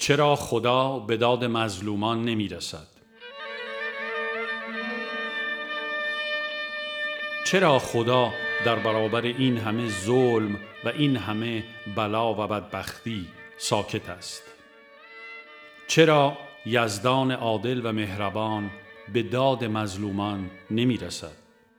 چرا خدا به داد مظلومان نمی رسد؟ چرا خدا در برابر این همه ظلم و این همه بلا و بدبختی ساکت است؟ چرا یزدان عادل و مهربان به داد مظلومان نمی رسد؟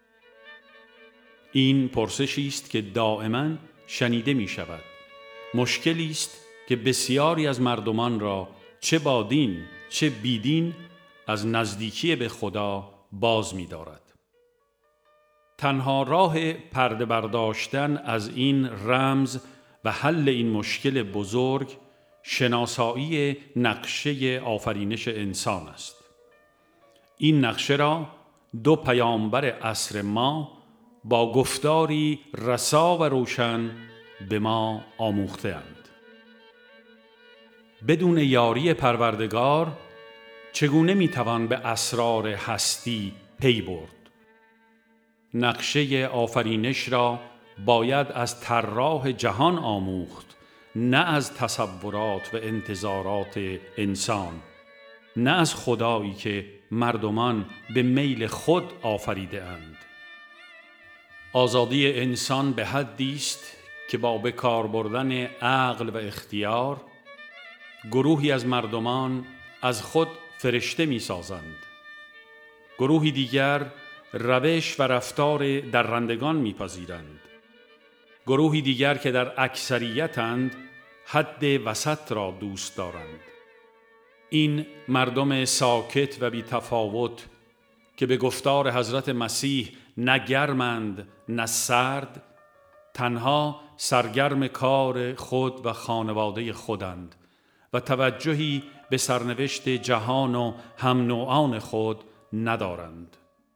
این پرسشی است که دائما شنیده می شود. مشکلی است که بسیاری از مردمان را چه با دین چه بی دین از نزدیکی به خدا باز می دارد. تنها راه پرده برداشتن از این رمز و حل این مشکل بزرگ شناسایی نقشه آفرینش انسان است. این نقشه را دو پیامبر عصر ما با گفتاری رسا و روشن به ما آموخته‌اند. بدون یاری پروردگار چگونه میتوان به اسرار هستی پی برد؟ نقشه آفرینش را باید از طراح جهان آموخت، نه از تصورات و انتظارات انسان، نه از خدایی که مردمان به میل خود آفریده اند. آزادی انسان به حدی است که با به کار بردن عقل و اختیار گروهی از مردمان از خود فرشته می سازند. گروهی دیگر روش و رفتار درندگان می پذیرند. گروهی دیگر که در اکثریتند حد وسط را دوست دارند. این مردم ساکت و بی تفاوت که به گفتار حضرت مسیح نه گرمند نه سرد، تنها سرگرم کار خود و خانواده خودند و توجهی به سرنوشت جهان و هم نوعان خود ندارند.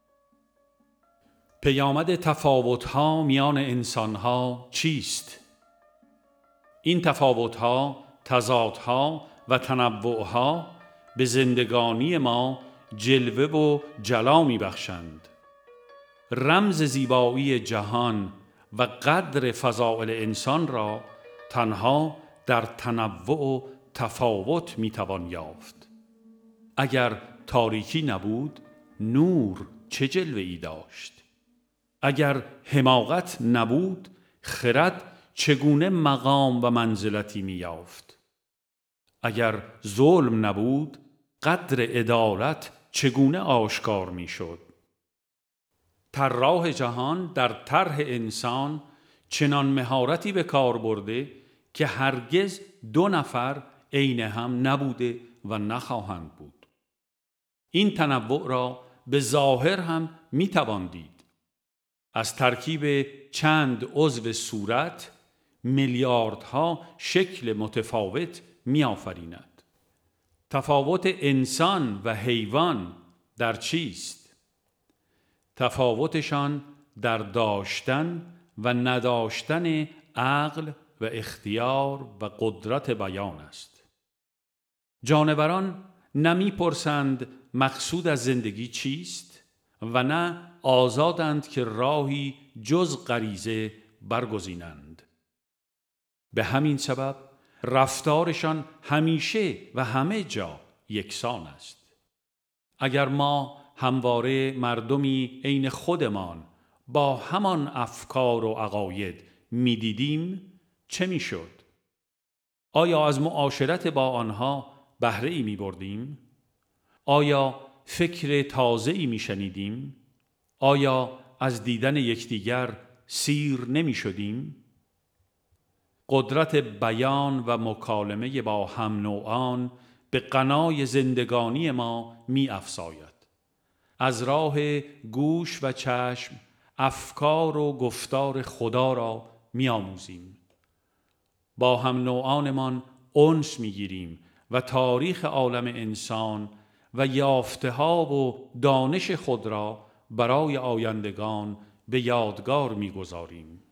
پیامد تفاوت‌ها میان انسان‌ها چیست؟ این تفاوت‌ها، تضادها و تنوع‌ها به زندگانی ما جلوه و جلا می‌بخشند. رمز زیبایی جهان و قدر فضائل انسان را تنها در تنوع و تفاوت میتوان یافت. اگر تاریکی نبود، نور چه جلوه‌ای داشت؟ اگر حماقت نبود، خرد چگونه مقام و منزلتی می‌یافت؟ اگر ظلم نبود، قدر عدالت چگونه آشکار می‌شد؟ طراح جهان در طرح انسان چنان مهارتی به کار برده که هرگز دو نفر عین هم نبوده و نخواهند بود. این تنوع را به ظاهر هم میتوان دید. از ترکیب چند عضو صورت میلیاردها شکل متفاوت میآفریند. تفاوت انسان و حیوان در چیست؟ تفاوتشان در داشتن و نداشتن عقل و اختیار و قدرت بیان است. جانوران نمی پرسند مقصود از زندگی چیست و نه آزادند که راهی جز غریزه برگزینند. به همین سبب رفتارشان همیشه و همه جا یکسان است. اگر ما همواره مردمی عین خودمان با همان افکار و عقاید می‌دیدیم، چه می‌شد؟ آیا از معاشرت با آنها بهره‌ای می‌بردیم؟ آیا فکر تازه‌ای می‌شنیدیم؟ آیا از دیدن یکدیگر سیر نمی‌شدیم؟ قدرت بیان و مکالمه با هم نوعان به غنای زندگانی ما می‌افزاید. از راه گوش و چشم افکار و گفتار خدا را می‌آموزیم. با هم نوعانمان انس می‌گیریم و تاریخ عالم انسان و یافته‌ها و دانش خود را برای آیندگان به یادگار می‌گذاریم.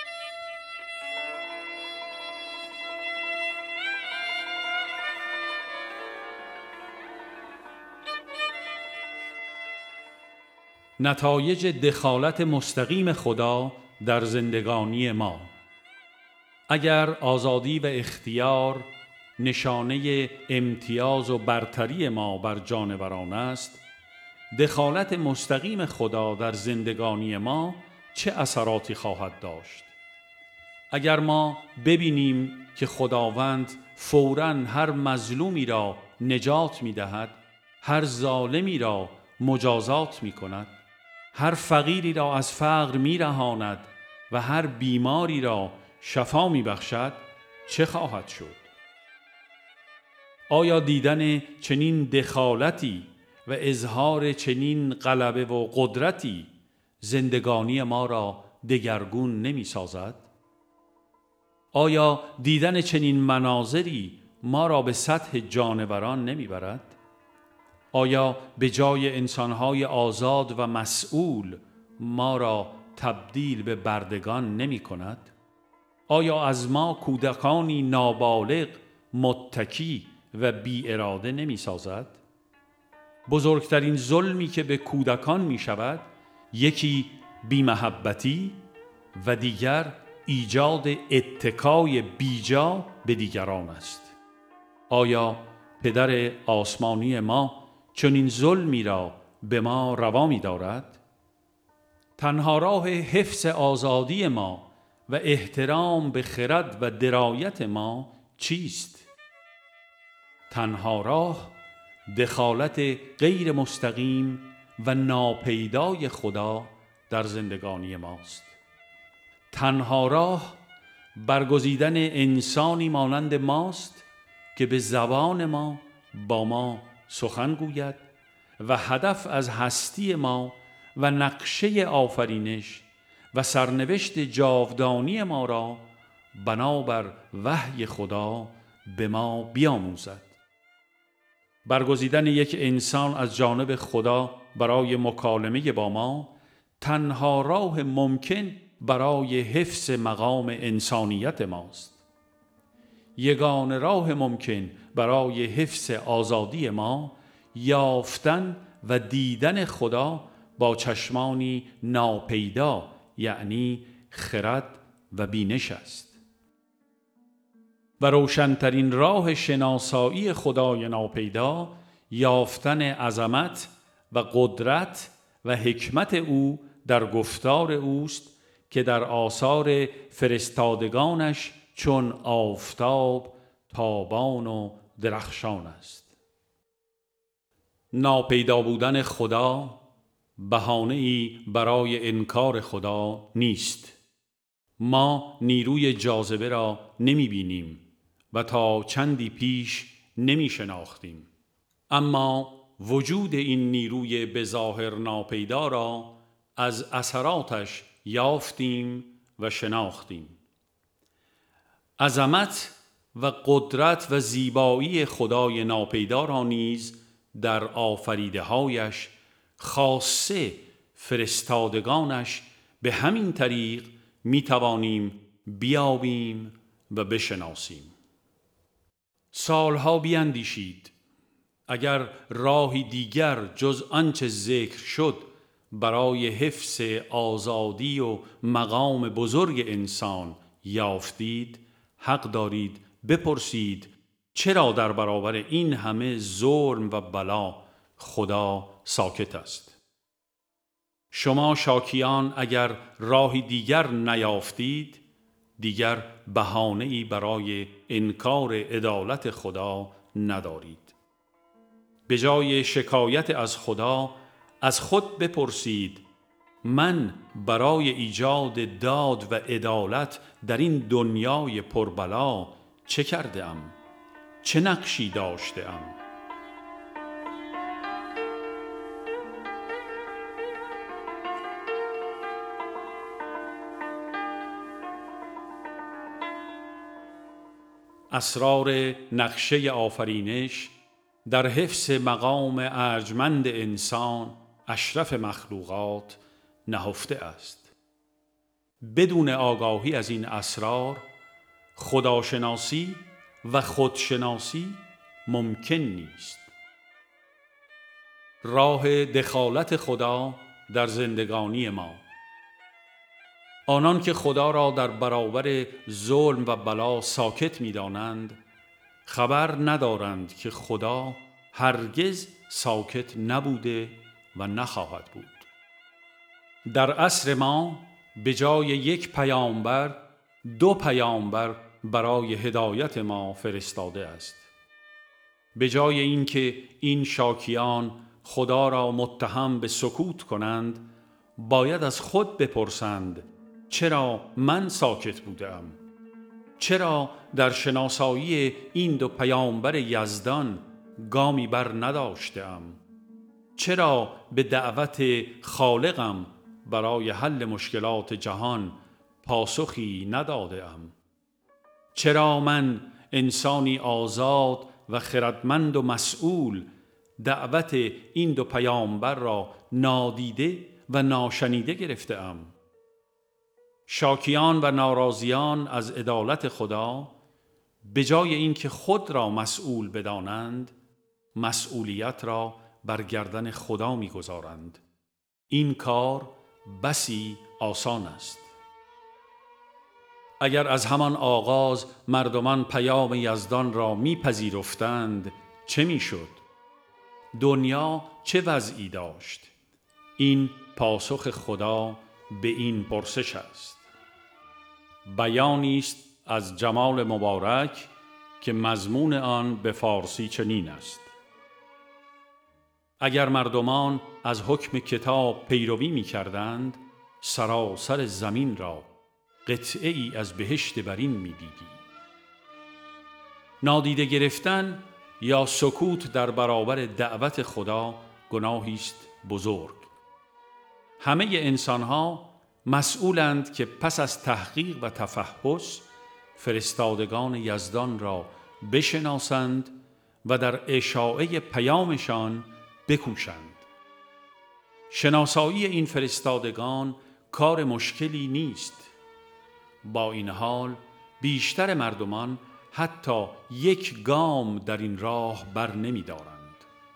نتایج دخالت مستقیم خدا در زندگانی ما. اگر آزادی و اختیار نشانه امتیاز و برتری ما بر جانوران است، دخالت مستقیم خدا در زندگانی ما چه اثراتی خواهد داشت؟ اگر ما ببینیم که خداوند فوراً هر مظلومی را نجات می دهد، هر ظالمی را مجازات می کند، هر فقیری را از فقر می رهاند و هر بیماری را شفا می بخشد، چه خواهد شد؟ آیا دیدن چنین دخالتی و اظهار چنین غلبه و قدرتی زندگانی ما را دگرگون نمی سازد؟ آیا دیدن چنین مناظری ما را به سطح جانوران نمی برد؟ آیا به جای انسانهای آزاد و مسئول ما را تبدیل به بردگان نمی کند؟ آیا از ما کودکانی نابالغ، متکی و بی اراده نمی سازد؟ بزرگترین ظلمی که به کودکان می شود، یکی بی‌محبتی و دیگر ایجاد اتکای بیجا به دیگران است. آیا پدر آسمانی ما چنین ظلمی را به ما روا می دارد؟ تنها راه حفظ آزادی ما و احترام به خرد و درایت ما چیست؟ تنها راه دخالت غیر مستقیم و ناپیدای خدا در زندگانی ماست. تنها راه برگزیدن انسانی مانند ماست که به زبان ما با ما سخن گوید و هدف از هستی ما و نقشه آفرینش و سرنوشت جاودانی ما را بنابر وحی خدا به ما بیاموزد. برگزیدن یک انسان از جانب خدا برای مکالمه با ما تنها راه ممکن برای حفظ مقام انسانیت ماست. یگانه راه ممکن برای حفظ آزادی ما یافتن و دیدن خدا با چشمانی ناپیدا، یعنی خرد و بینش است. و روشنترین راه شناسایی خدای ناپیدا یافتن عظمت و قدرت و حکمت او در گفتار اوست که در آثار فرستادگانش چون آفتاب تابان و درخشان است. ناپیدا بودن خدا بهانه‌ای برای انکار خدا نیست. ما نیروی جاذبه را نمی بینیم و تا چندی پیش نمی شناختیم، اما وجود این نیروی به ظاهر ناپیدا را از اثراتش یافتیم و شناختیم. عظمت و قدرت و زیبایی خدای ناپیدا را نیز در آفریده‌هایش خاصه فرستادگانش به همین طریق می توانیم بیابیم و بشناسیم. سالها بیندیشید، اگر راهی دیگر جز آنچه ذکر شد برای حفظ آزادی و مقام بزرگ انسان یافتید، حق دارید بپرسید چرا در برابر این همه ظلم و بلا خدا ساکت است؟ شما شاکیان اگر راهی دیگر نیافتید، دیگر بهانه‌ای برای انکار عدالت خدا ندارید. به جای شکایت از خدا از خود بپرسید من برای ایجاد داد و عدالت در این دنیای پربلا چه کرده ام؟ چه نقشی داشته ام؟ اسرار نقشه آفرینش در حفظ مقام ارجمند انسان اشرف مخلوقات نهفته است. بدون آگاهی از این اسرار خداشناسی و خودشناسی ممکن نیست. راه دخالت خدا در زندگانی ما. آنان که خدا را در برابر ظلم و بلا ساکت می دانند، خبر ندارند که خدا هرگز ساکت نبوده و نخواهد بود. در عصر ما به جای یک پیامبر 2 پیامبر برای هدایت ما فرستاده است. به جای اینکه این شاکیان خدا را متهم به سکوت کنند، باید از خود بپرسند چرا من ساکت بودم؟ چرا در شناسایی این 2 پیامبر یزدان گامی بر نداشتم؟ چرا به دعوت خالقم برای حل مشکلات جهان پاسخی ندادم؟ چرا من انسانی آزاد و خردمند و مسئول دعوت این 2 پیامبر را نادیده و ناشنیده گرفته‌ام؟ شاکیان و ناراضیان از عدالت خدا به جای اینکه خود را مسئول بدانند، مسئولیت را بر گردن خدا می‌گذارند. این کار بسی آسان است. اگر از همان آغاز مردمان پیام یزدان را میپذیرفتند چه میشد؟ دنیا چه وضعی داشت؟ این پاسخ خدا به این پرسش است. بیانی است از جمال مبارک که مضمون آن به فارسی چنین است: اگر مردمان از حکم کتاب پیروی می کردند، سراسر زمین را قطعه ای از بهشت برین می دیدی. نادیده گرفتن یا سکوت در برابر دعوت خدا گناهی است بزرگ. همه انسانها مسئولند که پس از تحقیق و تفحص فرستادگان یزدان را بشناسند و در اشاعه پیامشان بکوشند. شناسایی این فرستادگان کار مشکلی نیست. با این حال بیشتر مردمان حتی یک گام در این راه بر نمی دارند.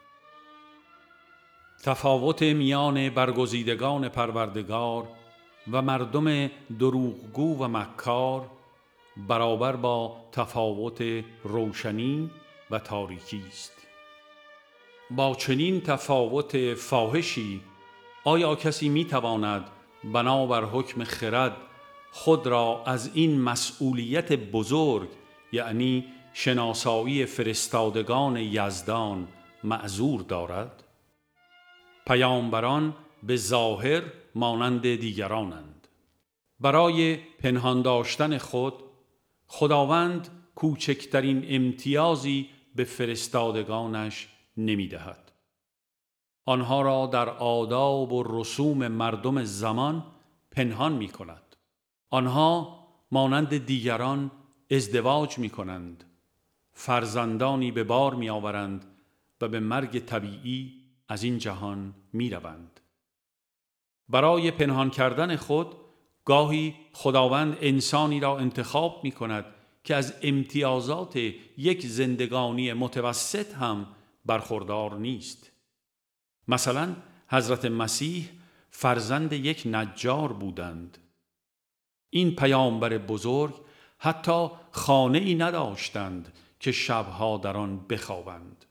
تفاوت میان برگزیدگان پروردگار و مردم دروغگو و مکار برابر با تفاوت روشنی و تاریکی است. با چنین تفاوت فاحشی آیا کسی می تواند بنابر حکم خرد خود را از این مسئولیت بزرگ، یعنی شناسایی فرستادگان یزدان، معذور دارد؟ پیامبران به ظاهر مانند دیگرانند. برای پنهان داشتن خود خداوند کوچکترین امتیازی به فرستادگانش نمی دهد. آنها را در آداب و رسوم مردم زمان پنهان می کند. آنها مانند دیگران ازدواج می کنند، فرزندانی به بار می آورند و به مرگ طبیعی از این جهان می روند. برای پنهان کردن خود گاهی خداوند انسانی را انتخاب می کند که از امتیازات یک زندگانی متوسط هم برخوردار نیست. مثلا حضرت مسیح فرزند یک نجار بودند. این پیامبر بزرگ حتی خانه‌ای نداشتند که شبها در آن بخوابند.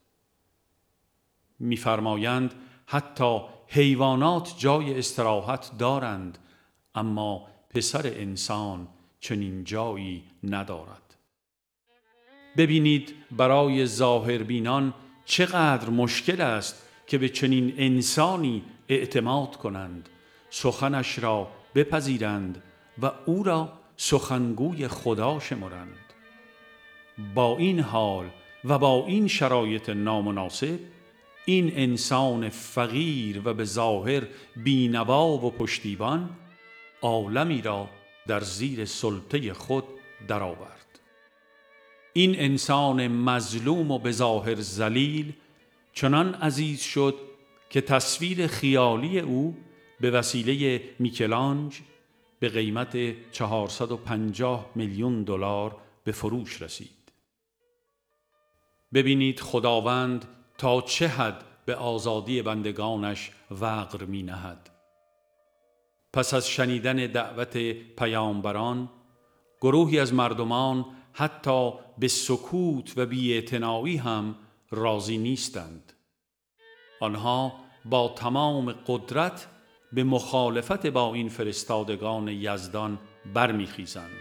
می‌فرمایند حتی حیوانات جای استراحت دارند، اما پسر انسان چنین جایی ندارد. ببینید برای ظاهربینان چقدر مشکل است که به چنین انسانی اعتماد کنند، سخنش را بپذیرند و او را سخنگوی خدا شمرند. با این حال و با این شرایط نامناسب، این انسان فقیر و به ظاهر بینوا و پشتیبان عالمی را در زیر سلطه خود درآورد. این انسان مظلوم و به ظاهر ذلیل چنان عزیز شد که تصویر خیالی او به وسیله میکلانج به قیمت 450 میلیون دلار به فروش رسید. ببینید خداوند تا چه حد به آزادی بندگانش وقر می نهد. پس از شنیدن دعوت پیامبران، گروهی از مردمان حتی به سکوت و بی‌اعتنایی هم راضی نیستند. آنها با تمام قدرت به مخالفت با این فرستادگان یزدان برمیخیزند.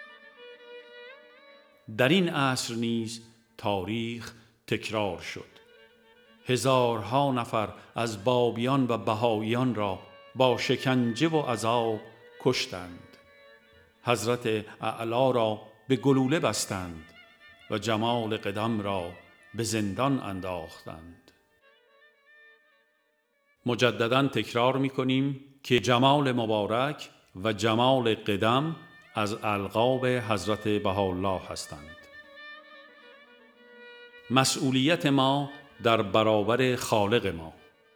در این عصر نیز تاریخ تکرار شد. هزارها نفر از بابیان و بهائیان را با شکنجه و عذاب کشتند. حضرت اعلی را به گلوله بستند و جمال قدم را به زندان انداختند. مجدداً تکرار می‌کنیم که جمال مبارک و جمال قدم از القاب حضرت بهاءالله هستند. مسئولیت ما در برابر خالق ما.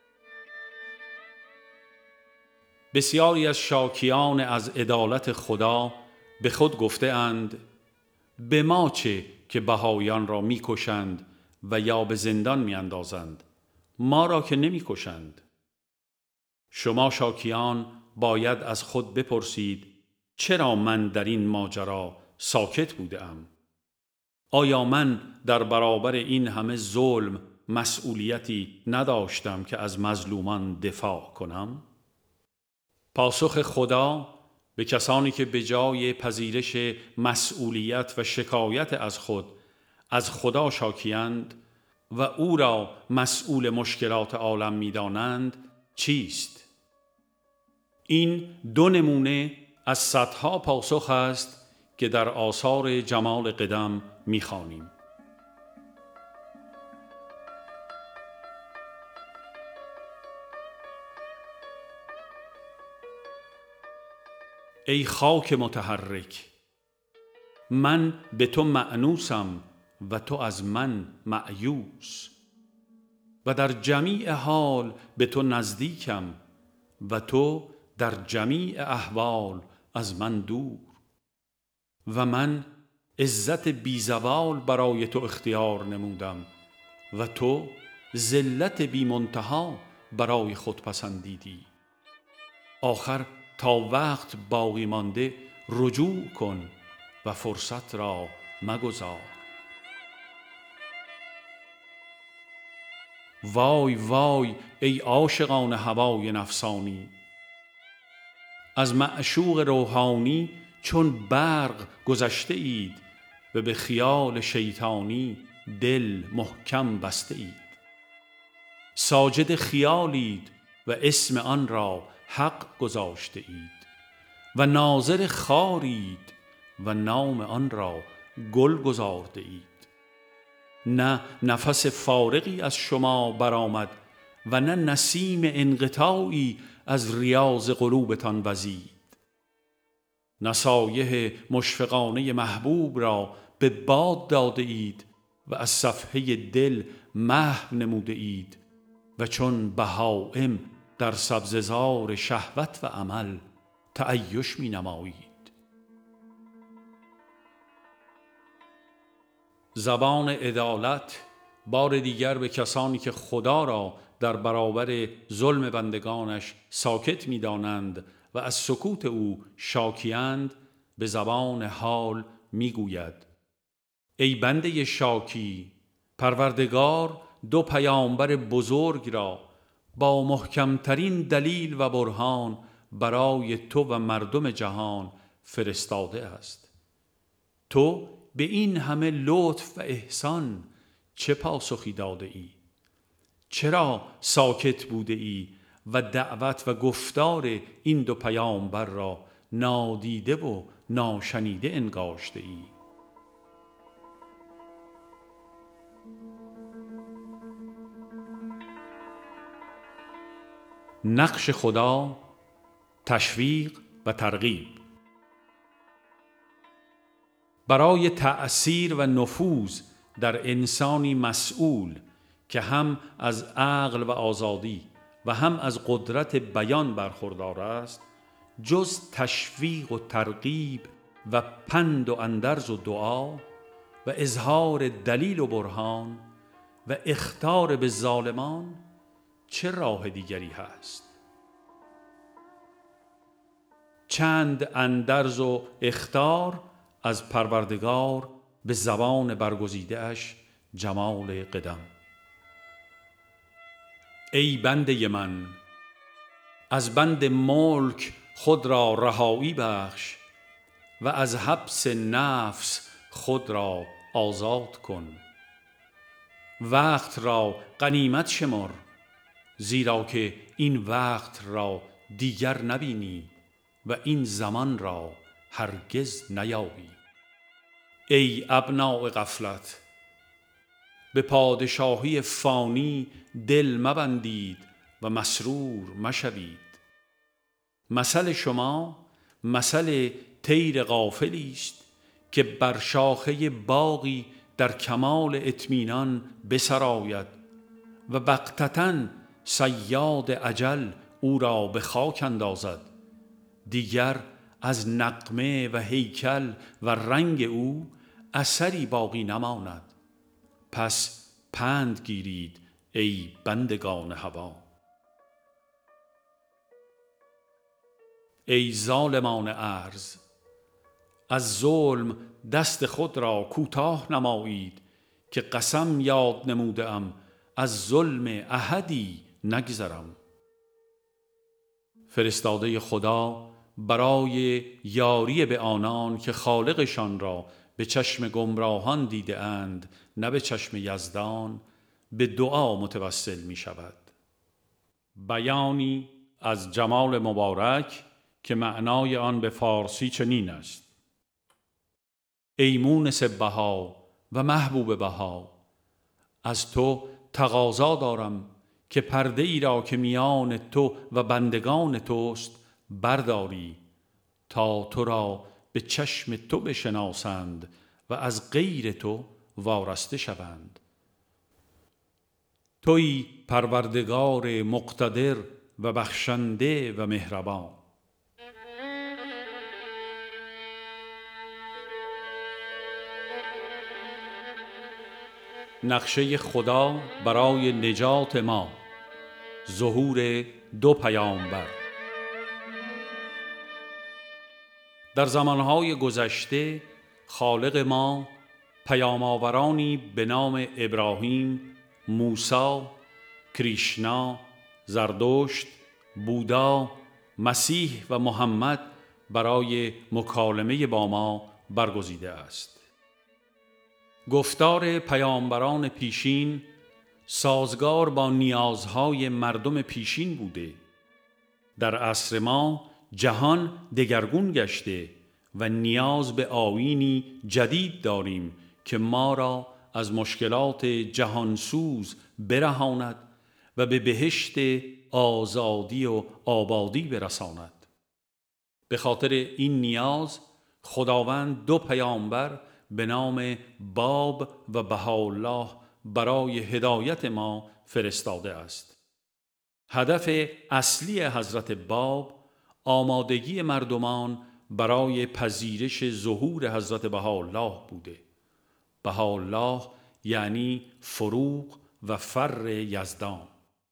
بسیاری از شاکیان از عدالت خدا به خود گفته اند به ما چه که بهائیان را می‌کشند و یا به زندان می‌اندازند، ما را که نمی‌کشند. شما شاکیان باید از خود بپرسید چرا من در این ماجرا ساکت بودم؟ آیا من در برابر این همه ظلم مسئولیتی نداشتم که از مظلومان دفاع کنم؟ پاسخ خدا به کسانی که به جای پذیرش مسئولیت و شکایت از خود از خدا شاکیند و او را مسئول مشکلات عالم می‌دانند چیست؟ این دو نمونه از صدها پاسخ است که در آثار جمال قدم می‌خوانیم. ای خاک متحرک، من به تو مأنوسم و تو از من مأیوس، و در جمیع حال به تو نزدیکم و تو در جمیع احوال از من دور، و من عزت بیزوال برای تو اختیار نمودم و تو ذلت بی منتها برای خود پسندیدی. آخر تا وقت باقی مانده رجوع کن و فرصت را مگذار. وای وای ای عاشقان هوای نفسانی، از معشوق روحانی چون برق گذشته اید و به خیال شیطانی دل محکم بسته اید. ساجد خیالید و اسم آن را حق گذاشته اید و ناظر خارید و نام آن را گل گذارده اید. نه نفس فارغی از شما برآمد و نه نسیم انقطاعی از ریاض قلوبتان وزید. نصایح مشفقانه محبوب را به باد داده اید و از صفحه دل محو نموده اید و چون بهائم در سبززار شهوت و عمل تعیش می نمایید. زبان عدالت بار دیگر به کسانی که خدا را در برابر ظلم بندگانش ساکت می دانند و از سکوت او شاکیند به زبان حال می گوید ای بنده شاکی، پروردگار دو پیامبر بزرگ را با محکمترین دلیل و برهان برای تو و مردم جهان فرستاده است. تو به این همه لطف و احسان چه پاسخی داده ای؟ چرا ساکت بوده ای و دعوت و گفتار این دو پیامبر را نادیده و ناشنیده انگاشته ای؟ نقش خدا، تشویق و ترغیب. برای تأثیر و نفوذ در انسانی مسئول که هم از عقل و آزادی و هم از قدرت بیان برخوردار است، جز تشویق و ترغیب و پند و اندرز و دعا و اظهار دلیل و برهان و اخطار به ظالمان چه راه دیگری هست؟ چند اندرز و اخطار از پروردگار به زبان برگزیده اش جمال قدم. ای بنده من، از بند ملک خود را رهایی بخش و از حبس نفس خود را آزاد کن. وقت را غنیمت شمر، زیرا که این وقت را دیگر نبینی و این زمان را هرگز نیابی. ای ابناء غفلت، به پادشاهی فانی دل مبندید و مسرور مشوید. مثل شما مثل طیر غافلی است که بر شاخه باغی در کمال اطمینان بسراید و بغتةً صیاد اجل او را به خاک اندازد. دیگر از نغمه و هیکل و رنگ او اثری باقی نماند. پس پند گیرید ای بندگان هوا. ای ظالمان ارض، از ظلم دست خود را کوتاه نمایید که قسم یاد نموده ام از ظلم احدی نگذرم. فرستاده خدا برای یاری به آنان که خالقشان را به چشم گمراهان دیده اند نه به چشم یزدان، به دعا متوسل می شود. بیانی از جمال مبارک که معنای آن به فارسی چنین است: ای مونس بها و محبوب بها، از تو تقاضا دارم که پرده ای را که میان تو و بندگان توست برداری تا تو را به چشم تو بشناسند و از غیر تو وارسته شوند. تویی پروردگار مقتدر و بخشنده و مهربان. نقشه خدا برای نجات ما، ظهور دو پیامبر. در زمانهای گذشته خالق ما پیام آورانی به نام ابراهیم، موسی، کریشنا، زردشت، بودا، مسیح و محمد برای مکالمه با ما برگزیده است. گفتار پیامبران پیشین سازگار با نیازهای مردم پیشین بوده. در عصر ما جهان دگرگون گشته و نیاز به آیینی جدید داریم که ما را از مشکلات جهانسوز برهاند و به بهشت آزادی و آبادی برساند. به خاطر این نیاز خداوند دو پیامبر به نام باب و بهاءالله برای هدایت ما فرستاده است. هدف اصلی حضرت باب آمادگی مردمان برای پذیرش ظهور حضرت بهاءالله بوده. بهاءالله یعنی فروغ و فر یزدان.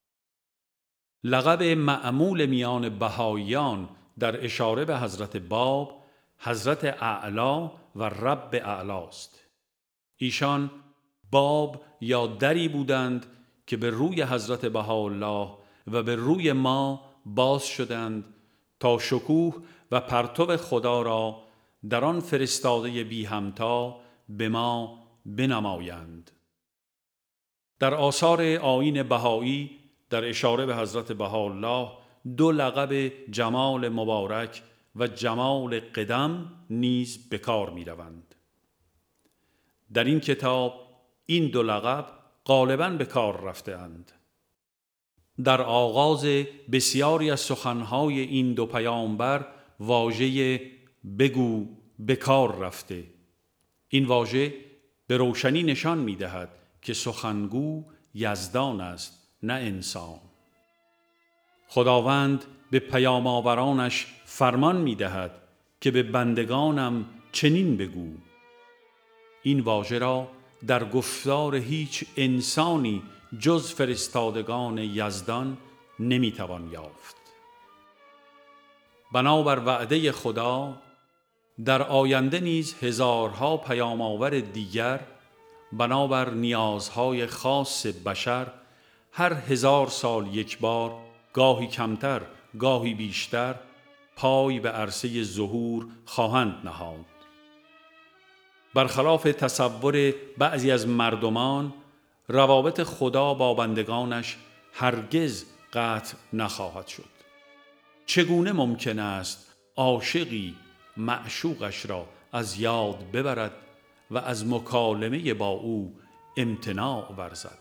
لقب معمول میان بهائیان در اشاره به حضرت باب حضرت اعلی و رب اعلی است. ایشان باب یا دری بودند که به روی حضرت بهاءالله و به روی ما باز شدند تا شکوه و پرتو خدا را در آن فرستاده بی همتا به ما بنمایند. در آثار آیین بهایی در اشاره به حضرت بهاءالله دو لقب جمال مبارک و جمال قدم نیز به کار می روند. در این کتاب این دو لقب غالباً به کار رفته اند. در آغاز بسیاری از سخنهای این دو پیامبر واژه بگو به کار رفته. این واژه به روشنی نشان می دهد که سخنگو یزدان است نه انسان. خداوند به پیام آورانش فرمان می دهد که به بندگانم چنین بگو. این واژه را در گفتار هیچ انسانی جز فرستادگان یزدان نمی توان یافت. بنابر وعده خدا در آینده نیز هزارها پیام آور دیگر بنابر نیازهای خاص بشر هر 1000 سال یک بار، گاهی کمتر گاهی بیشتر، پای به عرصه ظهور خواهند نهاد. برخلاف تصور بعضی از مردمان، روابط خدا با بندگانش هرگز قطع نخواهد شد. چگونه ممکن است عاشقی معشوقش را از یاد ببرد و از مکالمه با او امتناع ورزد؟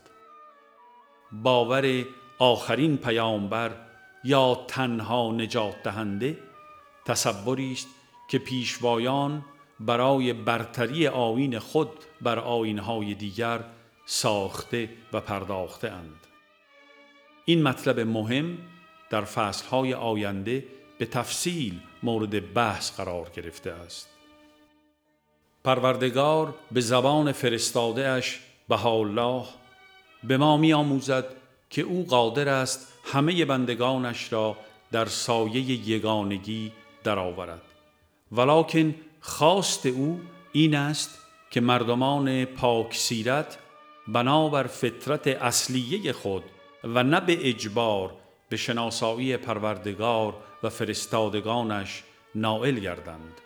باور آخرین پیامبر یا تنها نجات دهنده تصوری است که پیشوایان برای برتری آیین خود بر آیین‌های دیگر ساخته و پرداخته اند. این مطلب مهم در فصل‌های آینده به تفصیل مورد بحث قرار گرفته است. پروردگار به زبان فرستاده اش بهاءالله به ما می‌آموزد که او قادر است همه بندگانش را در سایه یگانگی درآورد، ولکن خواست او این است که مردمان پاک سیرت بنابر فطرت اصلیه خود و نه به اجبار به شناسایی پروردگار و فرستادگانش نائل گردند.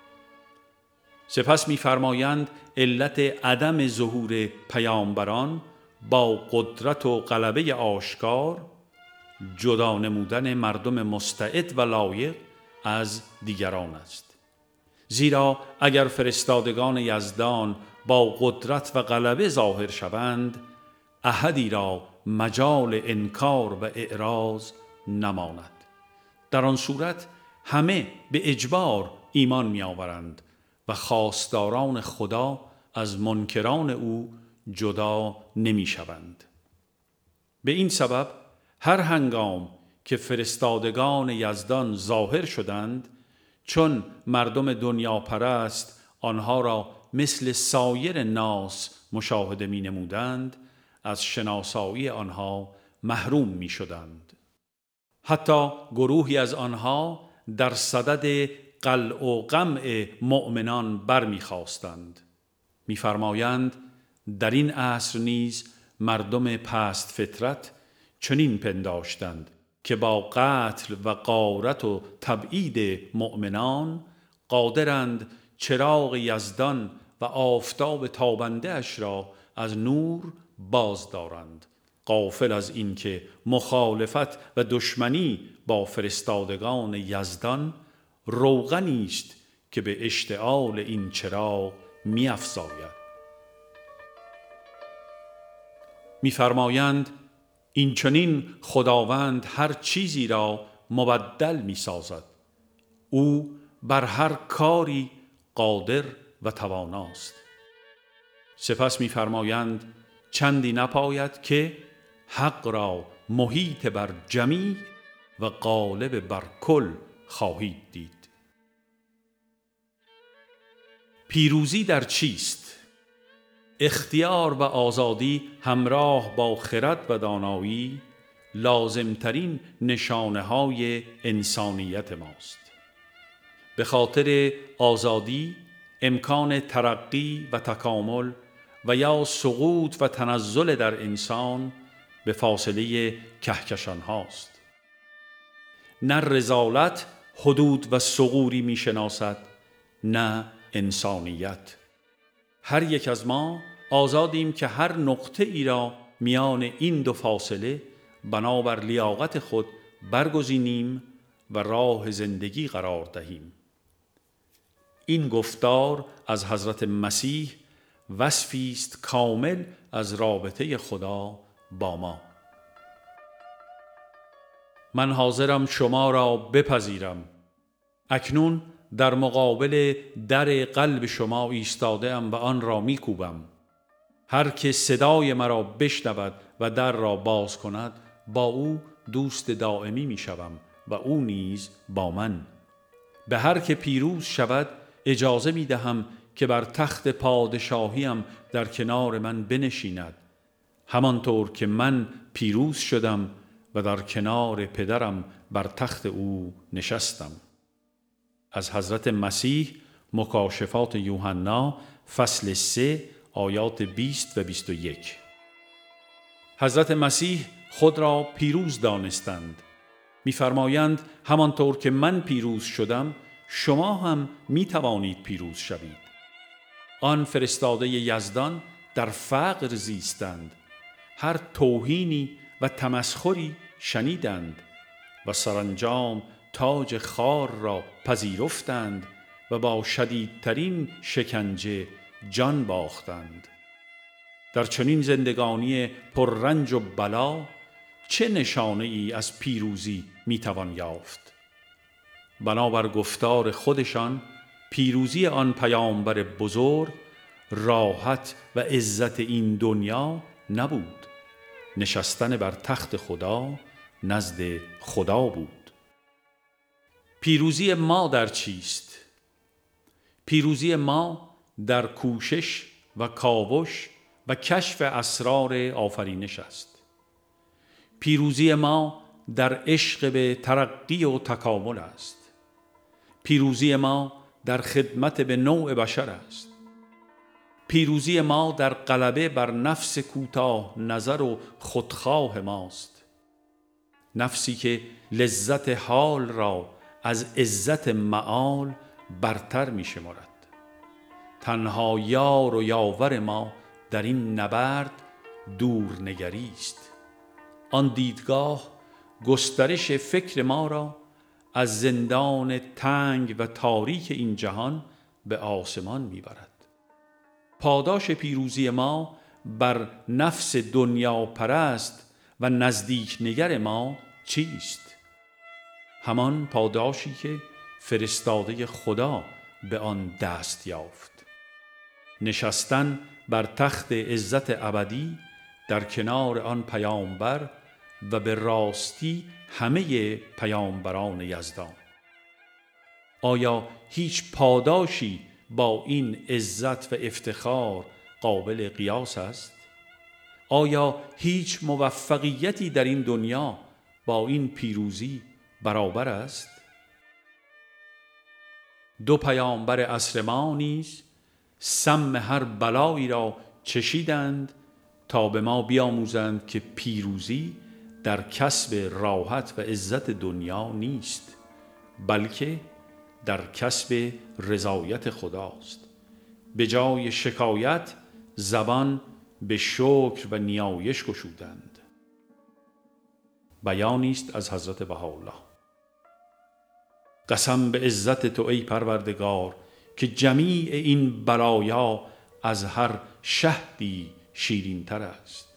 سپس می‌فرمایند علت عدم ظهور پیامبران با قدرت و غلبه آشکار جدا نمودن مردم مستعد و لایق از دیگران است. زیرا اگر فرستادگان یزدان با قدرت و غلبه ظاهر شوند، احدی را مجال انکار و اعراض نماند. در آن صورت همه به اجبار ایمان می‌آورند و خواستاران خدا از منکران او جدا نمی‌شوند. به این سبب هر هنگام که فرستادگان یزدان ظاهر شدند، چون مردم دنیا پرست آنها را مثل سایر ناس مشاهده می نمودند، از شناسایی آنها محروم می شدند. حتی گروهی از آنها در صدد قلع و قمع مؤمنان برمی خواستند. می فرمایند در این عصر نیز مردم پست فطرت چنین پنداشتند که با قتل و غارت و تبعید مؤمنان قادرند چراغ یزدان و آفتاب تابنده اش را از نور باز دارند، غافل از اینکه مخالفت و دشمنی با فرستادگان یزدان روغنی است که به اشتعال این چراغ می‌افزاید. می‌فرمایند این چنین خداوند هر چیزی را مبدل می‌سازد. او بر هر کاری قادر و تواناست. سپس می‌فرمایند چندی نپاید که حق را محیط بر جمیع و غالب بر کل خواهید دید. پیروزی در چیست؟ اختیار و آزادی همراه با خرد و دانایی لازمترین نشانه‌های انسانیت ماست. به خاطر آزادی امکان ترقی و تکامل و یا سقوط و تنزل در انسان به فاصله کهکشان هاست. نه رذالت حدود و ثغوری می شناسد، نه انسانیت. هر یک از ما آزادیم که هر نقطه ای را میان این دو فاصله بنابر لیاقت خود برگزینیم و راه زندگی قرار دهیم. این گفتار از حضرت مسیح وصفی است کامل از رابطه خدا با ما. من حاضرم شما را بپذیرم. اکنون در مقابل در قلب شما ایستاده ام و آن را می کوبم. هر که صدای مرا بشنود و در را باز کند، با او دوست دائمی می شوم و او نیز با من. به هر که پیروز شود اجازه می دهم که بر تخت پادشاهیم در کنار من بنشیند، همانطور که من پیروز شدم و در کنار پدرم بر تخت او نشستم. از حضرت مسیح مکاشفات یوحنا فصل 3 آیات 20 و 21. حضرت مسیح خود را پیروز دانستند. می‌فرمایند همانطور که من پیروز شدم شما هم می توانید پیروز شوید. آن فرستاده یزدان در فقر زیستند، هر توهینی و تمسخری شنیدند و سرانجام تاج خار را پذیرفتند و با شدیدترین شکنجه جان باختند. در چنین زندگانی پررنج و بلا چه نشانه ای از پیروزی میتوان یافت؟ بنابر گفتار خودشان پیروزی آن پیامبر بزرگ راحت و عزت این دنیا نبود، نشستن بر تخت خدا نزد خدا بود. پیروزی ما در چیست؟ پیروزی ما در کوشش و کاوش و کشف اسرار آفرینش است. پیروزی ما در عشق به ترقی و تکامل است. پیروزی ما در خدمت به نوع بشر است. پیروزی ما در غلبه بر نفس کوتاه نظر و خودخواه ماست، نفسی که لذت حال را از عزت مآل برتر می شمارد. تنها یار و یاور ما در این نبرد دورنگری است. آن دیدگاه گسترش فکر ما را از زندان تنگ و تاریک این جهان به آسمان میبرد. پاداش پیروزی ما بر نفس دنیا پرست و نزدیک نگر ما چیست؟ همان پاداشی که فرستاده خدا به آن دست یافت: نشستن بر تخت عزت ابدی در کنار آن پیامبر و به راستی همه پیامبران یزدان. آیا هیچ پاداشی با این عزت و افتخار قابل قیاس است؟ آیا هیچ موفقیتی در این دنیا با این پیروزی برابر است؟ دو پیامبر عصر ما نیز سم هر بلایی را چشیدند تا به ما بیاموزند که پیروزی در کسب راحت و عزت دنیا نیست، بلکه در کسب رضایت خداست. به جای شکایت زبان به شکر و نیایش گشودند. بیانی است از حضرت بهاءالله. قسم به عزت تو ای پروردگار که جمیع این بلایا از هر شهدی شیرین تر است.